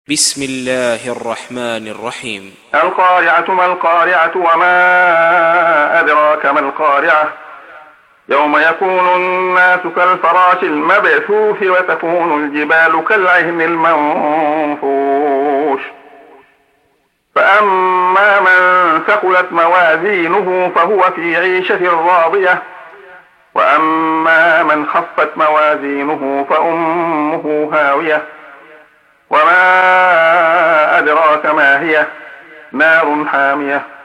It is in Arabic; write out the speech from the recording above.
بسم الله الرحمن الرحيم. القارعة ما القارعة وما أدراك ما القارعة يوم يكون الناس كالفراش المبثوث وتكون الجبال كالعهن المنفوش فأما من ثقلت موازينه فهو في عيشة راضية وأما من خفت موازينه فأمه هاوية وما أدراك ما هي نار حامية